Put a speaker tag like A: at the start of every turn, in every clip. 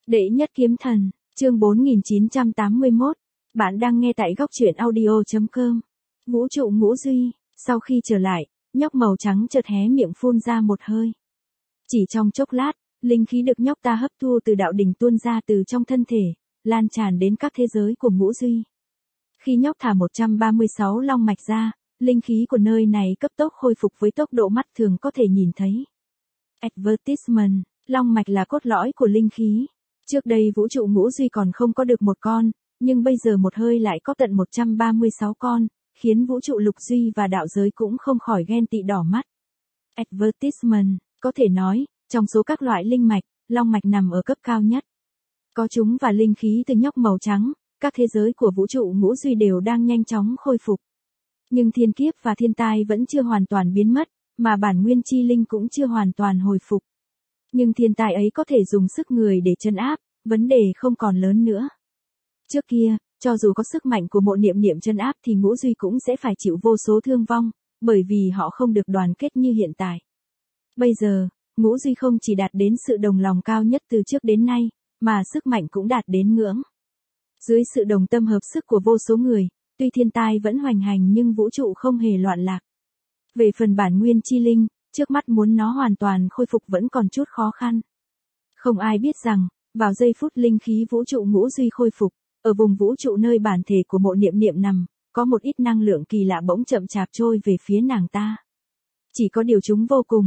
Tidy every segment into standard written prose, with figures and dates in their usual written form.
A: Đệ nhất kiếm thần, chương 4981. Bạn đang nghe tại góc truyện audio.com. Vũ trụ ngũ duy, sau khi trở lại, nhóc màu trắng chợt hé miệng phun ra một hơi. Chỉ trong chốc lát, linh khí được nhóc ta hấp thu từ đạo đỉnh tuôn ra từ trong thân thể, lan tràn đến các thế giới của ngũ duy. Khi nhóc thả 136 long mạch ra, linh khí của nơi này cấp tốc khôi phục với tốc độ mắt thường có thể nhìn thấy. Advertisement, long mạch là cốt lõi của linh khí. Trước đây vũ trụ ngũ duy còn không có được một con, nhưng bây giờ một hơi lại có tận 136 con, khiến vũ trụ lục duy và đạo giới cũng không khỏi ghen tị đỏ mắt. Advertisement, có thể nói, trong số các loại linh mạch, long mạch nằm ở cấp cao nhất. Có chúng và linh khí từ nhóc màu trắng, các thế giới của vũ trụ ngũ duy đều đang nhanh chóng khôi phục. Nhưng thiên kiếp và thiên tai vẫn chưa hoàn toàn biến mất, mà bản nguyên chi linh cũng chưa hoàn toàn hồi phục. Nhưng thiên tai ấy có thể dùng sức người để trấn áp, vấn đề không còn lớn nữa. Trước kia, cho dù có sức mạnh của mộ niệm niệm trấn áp thì ngũ duy cũng sẽ phải chịu vô số thương vong, bởi vì họ không được đoàn kết như hiện tại. Bây giờ, ngũ duy không chỉ đạt đến sự đồng lòng cao nhất từ trước đến nay, mà sức mạnh cũng đạt đến ngưỡng. Dưới sự đồng tâm hợp sức của vô số người, tuy thiên tai vẫn hoành hành nhưng vũ trụ không hề loạn lạc. Về phần bản nguyên chi linh, trước mắt muốn nó hoàn toàn khôi phục vẫn còn chút khó khăn. Không ai biết rằng, vào giây phút linh khí vũ trụ ngũ duy khôi phục, ở vùng vũ trụ nơi bản thể của mộ niệm niệm nằm, có một ít năng lượng kỳ lạ bỗng chậm chạp trôi về phía nàng ta. Chỉ có điều chúng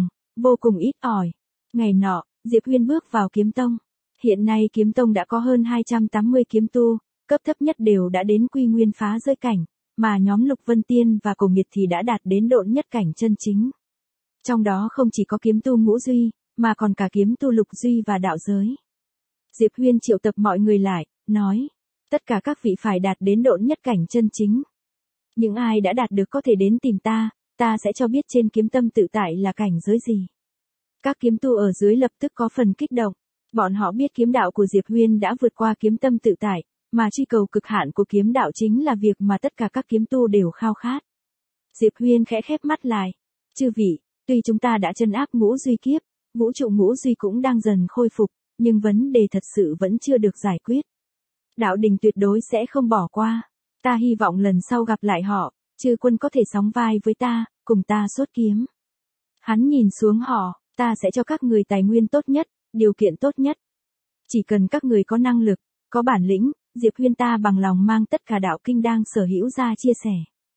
A: vô cùng ít ỏi. Ngày nọ, Diệp Huyên bước vào kiếm tông. Hiện nay kiếm tông đã có hơn 280 kiếm tu, cấp thấp nhất đều đã đến quy nguyên phá giới cảnh, mà nhóm Lục Vân Tiên và Cổ Nghiệt thì đã đạt đến độn nhất cảnh chân chính. Trong đó không chỉ có kiếm tu ngũ duy, mà còn cả kiếm tu lục duy và đạo giới. Diệp Huyên triệu tập mọi người lại, nói, tất cả các vị phải đạt đến độn nhất cảnh chân chính. Những ai đã đạt được có thể đến tìm ta sẽ cho biết trên kiếm tâm tự tại là cảnh giới gì. Các kiếm tu ở dưới lập tức có phần kích động, bọn họ biết kiếm đạo của Diệp Huyên đã vượt qua kiếm tâm tự tại, mà truy cầu cực hạn của kiếm đạo chính là việc mà tất cả các kiếm tu đều khao khát. Diệp Huyên khẽ khép mắt lại, chư vị, tuy chúng ta đã trấn áp ngũ duy kiếp, vũ trụ ngũ duy cũng đang dần khôi phục, nhưng vấn đề thật sự vẫn chưa được giải quyết. Đạo đình tuyệt đối sẽ không bỏ qua. Ta hy vọng lần sau gặp lại họ, chư quân có thể sóng vai với ta, cùng ta xuất kiếm. Hắn nhìn xuống họ, ta sẽ cho các người tài nguyên tốt nhất, điều kiện tốt nhất. Chỉ cần các người có năng lực, có bản lĩnh, Diệp Huyên ta bằng lòng mang tất cả đạo kinh đang sở hữu ra chia sẻ.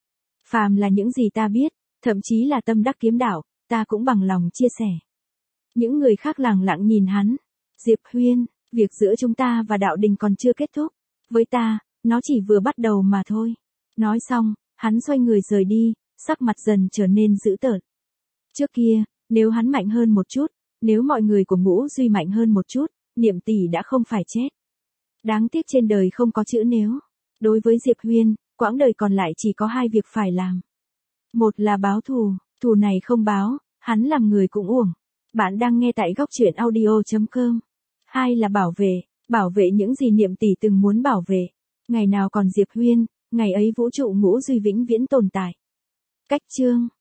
A: Phàm là những gì ta biết, thậm chí là tâm đắc kiếm đạo, ta cũng bằng lòng chia sẻ. Những người khác lặng lặng nhìn hắn. Diệp Huyên, việc giữa chúng ta và đạo đình còn chưa kết thúc. Với ta, nó chỉ vừa bắt đầu mà thôi. Nói xong, hắn xoay người rời đi, sắc mặt dần trở nên dữ tợn. Trước kia, nếu hắn mạnh hơn một chút, nếu mọi người của ngũ duy mạnh hơn một chút, Niệm tỷ đã không phải chết. Đáng tiếc trên đời không có chữ nếu. Đối với Diệp Huyên, quãng đời còn lại chỉ có hai việc phải làm. Một là báo thù, thù này không báo, hắn làm người cũng uổng. Bạn đang nghe tại góc truyện audio.com. Hai là bảo vệ những gì Niệm tỷ từng muốn bảo vệ. Ngày nào còn Diệp Huyên, ngày ấy vũ trụ ngũ duy vĩnh viễn tồn tại. Cách chương